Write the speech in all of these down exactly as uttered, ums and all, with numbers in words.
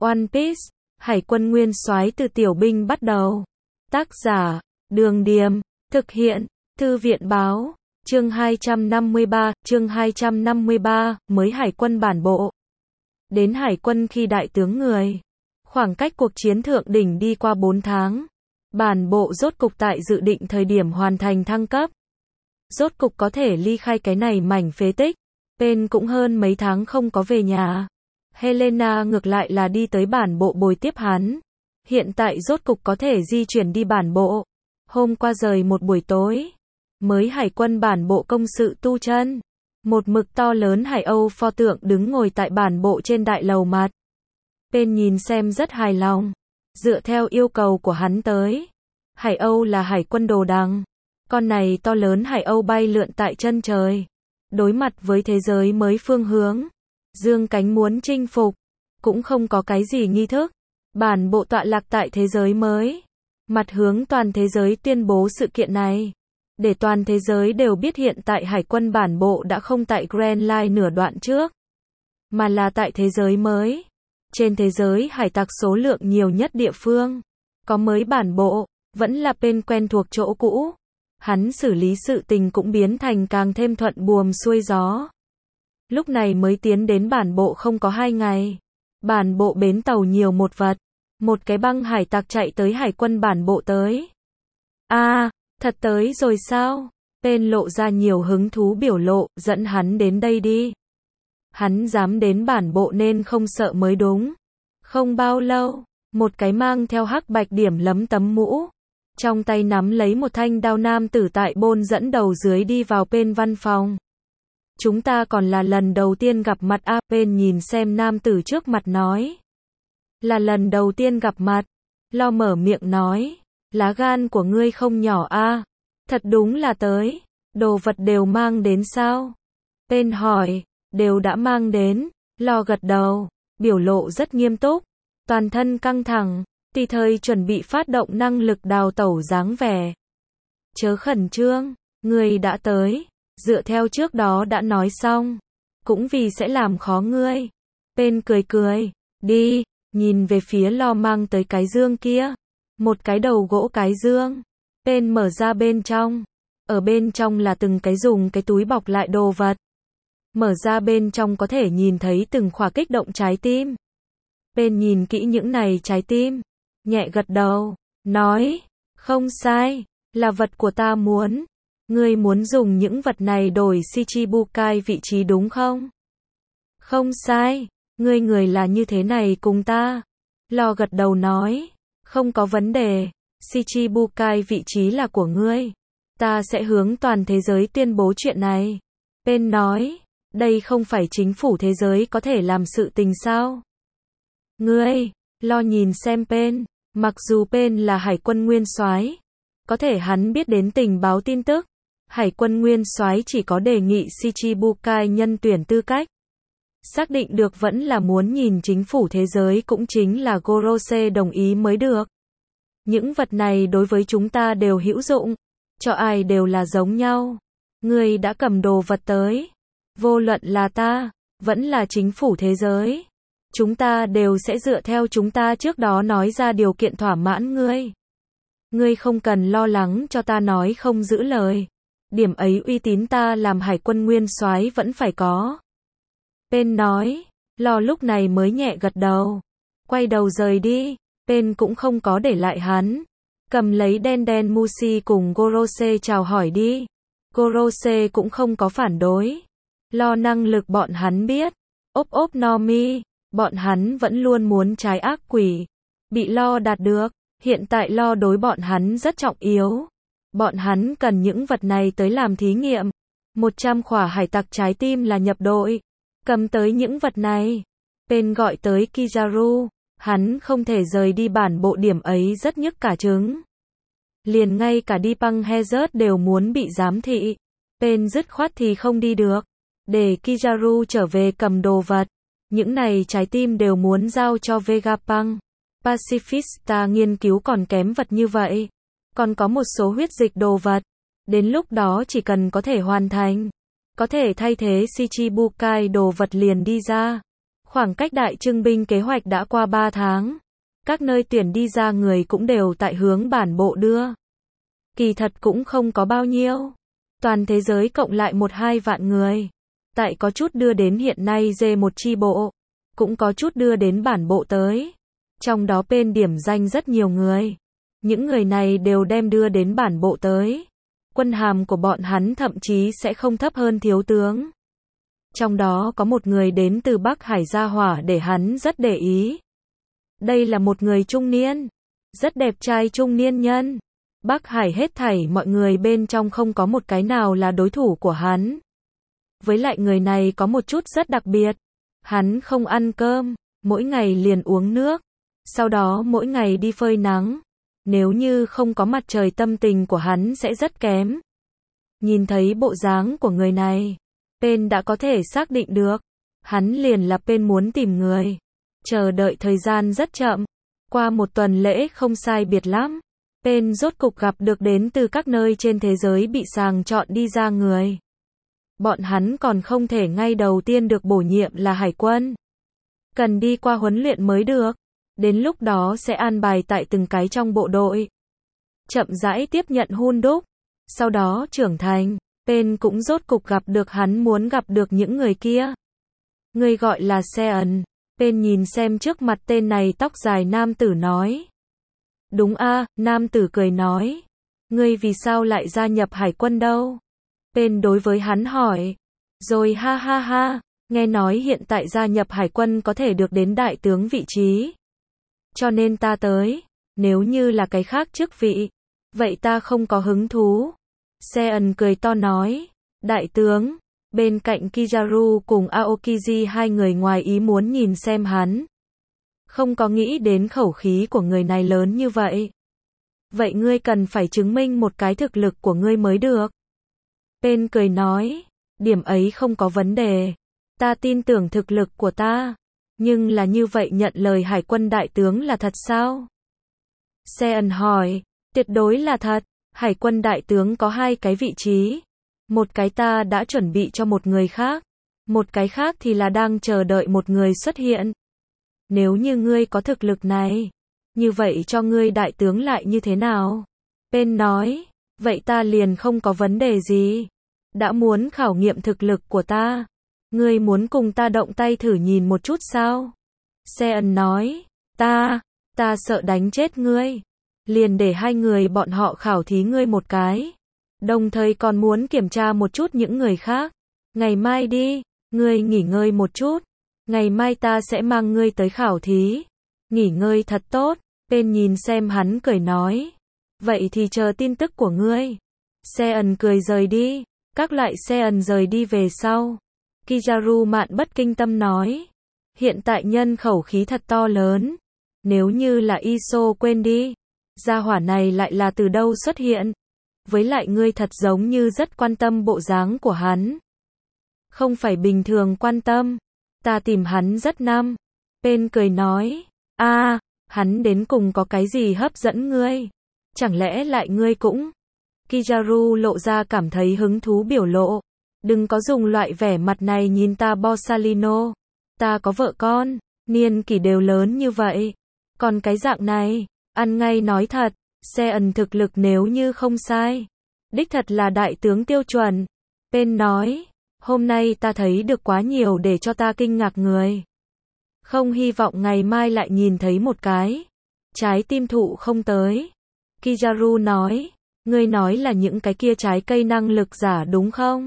One Piece, Hải quân nguyên soái từ tiểu binh bắt đầu. Tác giả, Đường Điềm, thực hiện, Thư viện báo, chương hai trăm năm mươi ba, chương hai trăm năm mươi ba, mới Hải quân bản bộ. Đến Hải quân khi đại tướng người. Khoảng cách cuộc chiến thượng đỉnh đi qua bốn tháng. Bản bộ rốt cục tại dự định thời điểm hoàn thành thăng cấp. Rốt cục có thể ly khai cái này mảnh phế tích. Pen cũng hơn mấy tháng không có về nhà. Helena ngược lại là đi tới bản bộ bồi tiếp hắn. Hiện tại rốt cục có thể di chuyển đi bản bộ. Hôm qua rời một buổi tối. Mới Hải quân bản bộ công sự tu chân. Một mực to lớn Hải Âu pho tượng đứng ngồi tại bản bộ trên đại lầu mặt. Pen nhìn xem rất hài lòng. Dựa theo yêu cầu của hắn tới. Hải Âu là hải quân đồ đằng. Con này to lớn Hải Âu bay lượn tại chân trời. Đối mặt với thế giới mới phương hướng. Dương cánh muốn chinh phục. Cũng không có cái gì nghi thức. Bản bộ tọa lạc tại thế giới mới. Mặt hướng toàn thế giới tuyên bố sự kiện này. Để toàn thế giới đều biết hiện tại hải quân bản bộ đã không tại Grand Line nửa đoạn trước. Mà là tại thế giới mới. Trên thế giới hải tặc số lượng nhiều nhất địa phương. Có mới bản bộ, vẫn là Pen quen thuộc chỗ cũ. Hắn xử lý sự tình cũng biến thành càng thêm thuận buồm xuôi gió. Lúc này mới tiến đến bản bộ không có hai ngày. Bản bộ bến tàu nhiều một vật. Một cái băng hải tặc chạy tới hải quân bản bộ tới. A, à, thật tới rồi sao? Pen lộ ra nhiều hứng thú biểu lộ, dẫn hắn đến đây đi. Hắn dám đến bản bộ nên không sợ mới đúng. Không bao lâu, một cái mang theo hắc bạch điểm lấm tấm mũ. Trong tay nắm lấy một thanh đao nam tử tại bôn dẫn đầu dưới đi vào Pen văn phòng. Chúng ta còn là lần đầu tiên gặp mặt a. Pen nhìn xem nam tử trước mặt nói. Là lần đầu tiên gặp mặt. Lo mở miệng nói. Lá gan của ngươi không nhỏ a. Thật đúng là tới. Đồ vật đều mang đến sao? Pen hỏi. Đều đã mang đến. Lo gật đầu. Biểu lộ rất nghiêm túc. Toàn thân căng thẳng. Tùy thời chuẩn bị phát động năng lực đào tẩu dáng vẻ. Chớ khẩn trương. Ngươi đã tới. Dựa theo trước đó đã nói xong. Cũng vì sẽ làm khó ngươi. Pen cười cười. Đi. Nhìn về phía Lo mang tới cái dương kia. Một cái đầu gỗ cái dương. Pen mở ra bên trong. Ở bên trong là từng cái dùng cái túi bọc lại đồ vật. Mở ra bên trong có thể nhìn thấy từng khỏa kích động trái tim. Pen nhìn kỹ những này trái tim. Nhẹ gật đầu. Nói. Không sai. Là vật của ta muốn. Ngươi muốn dùng những vật này đổi Shichibukai vị trí đúng không? Không sai. Ngươi người là như thế này cùng ta. Lo gật đầu nói. Không có vấn đề. Shichibukai vị trí là của ngươi. Ta sẽ hướng toàn thế giới tuyên bố chuyện này. Pen nói. Đây không phải chính phủ thế giới có thể làm sự tình sao? Ngươi. Lo nhìn xem Pen. Mặc dù Pen là hải quân nguyên soái, có thể hắn biết đến tình báo tin tức. Hải quân nguyên soái chỉ có đề nghị Shichibukai nhân tuyển tư cách. Xác định được vẫn là muốn nhìn chính phủ thế giới cũng chính là Gorose đồng ý mới được. Những vật này đối với chúng ta đều hữu dụng. Cho ai đều là giống nhau. Ngươi đã cầm đồ vật tới. Vô luận là ta, vẫn là chính phủ thế giới. Chúng ta đều sẽ dựa theo chúng ta trước đó nói ra điều kiện thỏa mãn ngươi. Ngươi không cần lo lắng cho ta nói không giữ lời. Điểm ấy uy tín ta làm hải quân nguyên soái vẫn phải có. Pen nói. Lo lúc này mới nhẹ gật đầu. Quay đầu rời đi. Pen cũng không có để lại hắn. Cầm lấy đen đen Mushi cùng Gorose chào hỏi đi. Gorose cũng không có phản đối. Lo năng lực bọn hắn biết. Ốp ốp Nomi. Bọn hắn vẫn luôn muốn trái ác quỷ. Bị Lo đạt được. Hiện tại Lo đối bọn hắn rất trọng yếu. Bọn hắn cần những vật này tới làm thí nghiệm. một trăm khỏa hải tặc trái tim là nhập đội. Cầm tới những vật này. Pen gọi tới Kizaru. Hắn không thể rời đi bản bộ điểm ấy rất nhức cả trứng. Liền ngay cả đi băng Hazard đều muốn bị giám thị. Pen dứt khoát thì không đi được. Để Kizaru trở về cầm đồ vật. Những này trái tim đều muốn giao cho Vegapunk. Pacifista nghiên cứu còn kém vật như vậy. Còn có một số huyết dịch đồ vật. Đến lúc đó chỉ cần có thể hoàn thành. Có thể thay thế Shichibukai đồ vật liền đi ra. Khoảng cách đại trưng binh kế hoạch đã qua ba tháng. Các nơi tuyển đi ra người cũng đều tại hướng bản bộ đưa. Kỳ thật cũng không có bao nhiêu. Toàn thế giới cộng lại một hai vạn người. Tại có chút đưa đến hiện nay dê một chi bộ. Cũng có chút đưa đến bản bộ tới. Trong đó bên điểm danh rất nhiều người. Những người này đều đem đưa đến bản bộ tới. Quân hàm của bọn hắn thậm chí sẽ không thấp hơn thiếu tướng. Trong đó có một người đến từ Bắc Hải Gia Hỏa để hắn rất để ý. Đây là một người trung niên. Rất đẹp trai trung niên nhân. Bắc Hải hết thảy mọi người bên trong không có một cái nào là đối thủ của hắn. Với lại người này có một chút rất đặc biệt. Hắn không ăn cơm, mỗi ngày liền uống nước. Sau đó mỗi ngày đi phơi nắng. Nếu như không có mặt trời tâm tình của hắn sẽ rất kém. Nhìn thấy bộ dáng của người này, Pen đã có thể xác định được. Hắn liền là Pen muốn tìm người. Chờ đợi thời gian rất chậm. Qua một tuần lễ không sai biệt lắm. Pen rốt cục gặp được đến từ các nơi trên thế giới bị sàng chọn đi ra người. Bọn hắn còn không thể ngay đầu tiên được bổ nhiệm là hải quân. Cần đi qua huấn luyện mới được. Đến lúc đó sẽ an bài tại từng cái trong bộ đội. Chậm rãi tiếp nhận hun đúc. Sau đó trưởng thành. Pen cũng rốt cục gặp được hắn muốn gặp được những người kia. Người gọi là Sean. Pen nhìn xem trước mặt tên này tóc dài nam tử nói. Đúng a, nam tử cười nói. Ngươi vì sao lại gia nhập hải quân đâu? Pen đối với hắn hỏi. Rồi ha ha ha, nghe nói hiện tại gia nhập hải quân có thể được đến đại tướng vị trí. Cho nên ta tới, nếu như là cái khác chức vị, vậy ta không có hứng thú. Sean cười to nói. Đại tướng, bên cạnh Kizaru cùng Aokiji hai người ngoài ý muốn nhìn xem hắn. Không có nghĩ đến khẩu khí của người này lớn như vậy. Vậy ngươi cần phải chứng minh một cái thực lực của ngươi mới được. Pen cười nói, điểm ấy không có vấn đề. Ta tin tưởng thực lực của ta. Nhưng là như vậy nhận lời hải quân đại tướng là thật sao? Sean hỏi, tuyệt đối là thật. Hải quân đại tướng có hai cái vị trí. Một cái ta đã chuẩn bị cho một người khác. Một cái khác thì là đang chờ đợi một người xuất hiện. Nếu như ngươi có thực lực này, như vậy cho ngươi đại tướng lại như thế nào? Pen nói, vậy ta liền không có vấn đề gì. Đã muốn khảo nghiệm thực lực của ta. Ngươi muốn cùng ta động tay thử nhìn một chút sao? Sean nói, ta, ta sợ đánh chết ngươi. Liền để hai người bọn họ khảo thí ngươi một cái. Đồng thời còn muốn kiểm tra một chút những người khác. Ngày mai đi, ngươi nghỉ ngơi một chút. Ngày mai ta sẽ mang ngươi tới khảo thí. Nghỉ ngơi thật tốt. Pen nhìn xem hắn cười nói. Vậy thì chờ tin tức của ngươi. Sean cười rời đi. Các loại Sean rời đi về sau. Kizaru mạn bất kinh tâm nói. Hiện tại nhân khẩu khí thật to lớn. Nếu như là Iso quên đi. Gia hỏa này lại là từ đâu xuất hiện. Với lại ngươi thật giống như rất quan tâm bộ dáng của hắn. Không phải bình thường quan tâm. Ta tìm hắn rất năm. Pen cười nói. A, hắn đến cùng có cái gì hấp dẫn ngươi? Chẳng lẽ lại ngươi cũng? Kizaru lộ ra cảm thấy hứng thú biểu lộ. Đừng có dùng loại vẻ mặt này nhìn ta Borsalino. Ta có vợ con, niên kỷ đều lớn như vậy. Còn cái dạng này, ăn ngay nói thật, Sean thực lực nếu như không sai. Đích thật là đại tướng tiêu chuẩn. Pen nói, hôm nay ta thấy được quá nhiều để cho ta kinh ngạc người. Không hy vọng ngày mai lại nhìn thấy một cái. Trái tim thụ không tới. Kizaru nói, ngươi nói là những cái kia trái cây năng lực giả đúng không?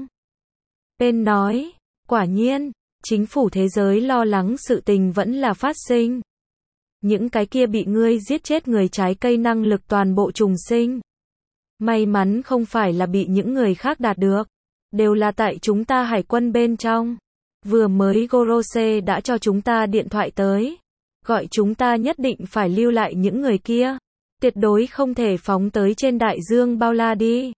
Pen nói, quả nhiên, chính phủ thế giới lo lắng sự tình vẫn là phát sinh. Những cái kia bị ngươi giết chết người trái cây năng lực toàn bộ trùng sinh. May mắn không phải là bị những người khác đạt được. Đều là tại chúng ta hải quân bên trong. Vừa mới Gorose đã cho chúng ta điện thoại tới. Gọi chúng ta nhất định phải lưu lại những người kia. Tuyệt đối không thể phóng tới trên đại dương bao la đi.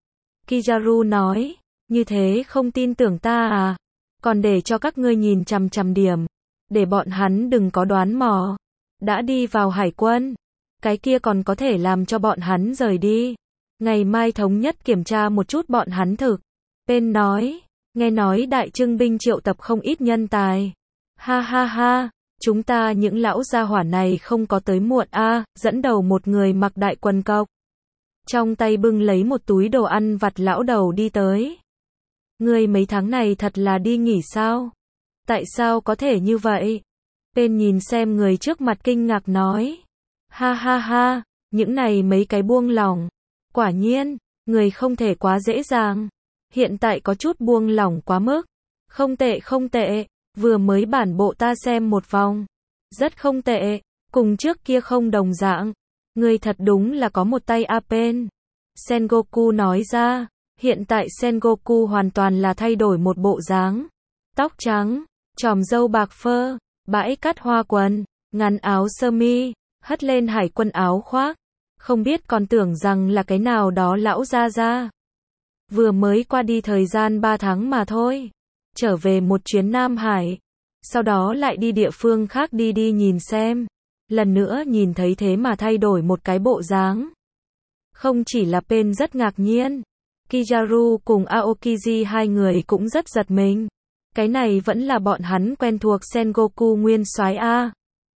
Kizaru nói, như thế không tin tưởng ta à? Còn để cho các ngươi nhìn chằm chằm điểm. Để bọn hắn đừng có đoán mò. Đã đi vào hải quân. Cái kia còn có thể làm cho bọn hắn rời đi. Ngày mai thống nhất kiểm tra một chút bọn hắn thực. Pen nói, nghe nói đại trưng binh triệu tập không ít nhân tài. Ha ha ha, chúng ta những lão gia hỏa này không có tới muộn a, dẫn đầu một người mặc đại quần cộc. Trong tay bưng lấy một túi đồ ăn vặt lão đầu đi tới. Ngươi mấy tháng này thật là đi nghỉ sao? Tại sao có thể như vậy? Tên nhìn xem người trước mặt kinh ngạc nói. Ha ha ha, những này mấy cái buông lỏng. Quả nhiên, người không thể quá dễ dàng. Hiện tại có chút buông lỏng quá mức. Không tệ không tệ, vừa mới bản bộ ta xem một vòng. Rất không tệ, cùng trước kia không đồng dạng. Người thật đúng là có một tay Apen. Sengoku nói ra, hiện tại Sengoku hoàn toàn là thay đổi một bộ dáng. Tóc trắng, chòm râu bạc phơ, bãi cắt hoa quần, ngắn áo sơ mi, hất lên hải quân áo khoác. Không biết còn tưởng rằng là cái nào đó lão gia gia. Vừa mới qua đi thời gian ba tháng mà thôi. Trở về một chuyến Nam Hải. Sau đó lại đi địa phương khác đi đi nhìn xem. Lần nữa nhìn thấy thế mà thay đổi một cái bộ dáng. Không chỉ là Pen rất ngạc nhiên. Kizaru cùng Aokiji hai người cũng rất giật mình. Cái này vẫn là bọn hắn quen thuộc Sengoku nguyên soái a.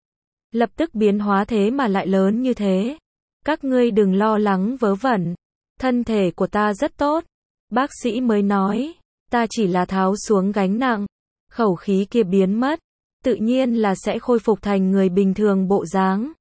Lập tức biến hóa thế mà lại lớn như thế. Các ngươi đừng lo lắng vớ vẩn. Thân thể của ta rất tốt. Bác sĩ mới nói. Ta chỉ là tháo xuống gánh nặng. Khẩu khí kia biến mất. Tự nhiên là sẽ khôi phục thành người bình thường bộ dáng.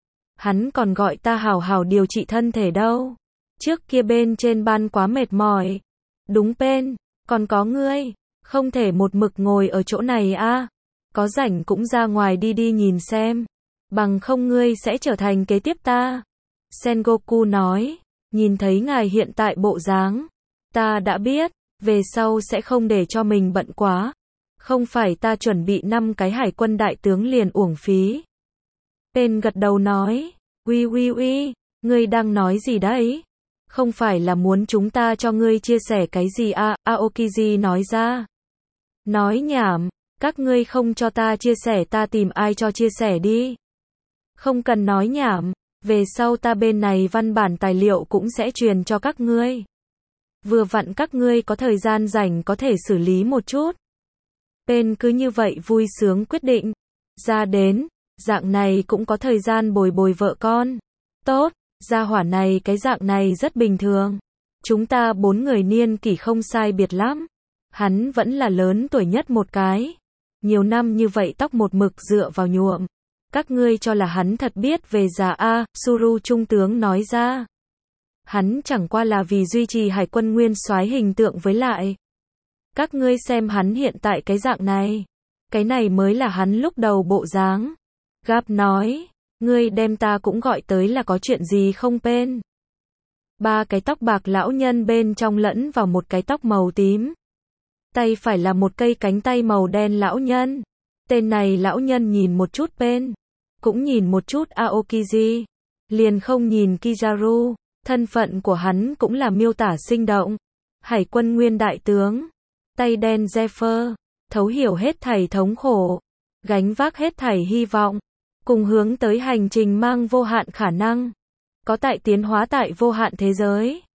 Hắn còn gọi ta hảo hảo điều trị thân thể đâu. Trước kia bên trên ban quá mệt mỏi. Đúng Pen, còn có ngươi. Không thể một mực ngồi ở chỗ này a. À. Có rảnh cũng ra ngoài đi đi nhìn xem. Bằng không ngươi sẽ trở thành kế tiếp ta. Sengoku nói, nhìn thấy ngài hiện tại bộ dáng. Ta đã biết, về sau sẽ không để cho mình bận quá. Không phải ta chuẩn bị năm cái hải quân đại tướng liền uổng phí. Pen gật đầu nói, uy uy uy, ngươi đang nói gì đấy? Không phải là muốn chúng ta cho ngươi chia sẻ cái gì à? Aokiji nói ra. Nói nhảm, các ngươi không cho ta chia sẻ ta tìm ai cho chia sẻ đi. Không cần nói nhảm, về sau ta bên này văn bản tài liệu cũng sẽ truyền cho các ngươi. Vừa vặn các ngươi có thời gian rảnh có thể xử lý một chút. Pen cứ như vậy vui sướng quyết định. Ra đến, dạng này cũng có thời gian bồi bồi vợ con. Tốt, gia hỏa này cái dạng này rất bình thường. Chúng ta bốn người niên kỷ không sai biệt lắm. Hắn vẫn là lớn tuổi nhất một cái. Nhiều năm như vậy tóc một mực dựa vào nhuộm. Các ngươi cho là hắn thật biết về già a, Suru trung tướng nói ra. Hắn chẳng qua là vì duy trì hải quân nguyên soái hình tượng với lại. Các ngươi xem hắn hiện tại cái dạng này. Cái này mới là hắn lúc đầu bộ dáng. Gap nói, ngươi đem ta cũng gọi tới là có chuyện gì không Pen? Ba cái tóc bạc lão nhân bên trong lẫn vào một cái tóc màu tím. Tay phải là một cây cánh tay màu đen lão nhân. Tên này lão nhân nhìn một chút Pen. Cũng nhìn một chút Aokiji. Liền không nhìn Kizaru. Thân phận của hắn cũng là miêu tả sinh động. Hải quân nguyên đại tướng. Tay đen Zephyr. Thấu hiểu hết thảy thống khổ. Gánh vác hết thảy hy vọng. Cùng hướng tới hành trình mang vô hạn khả năng. Có tại tiến hóa tại vô hạn thế giới.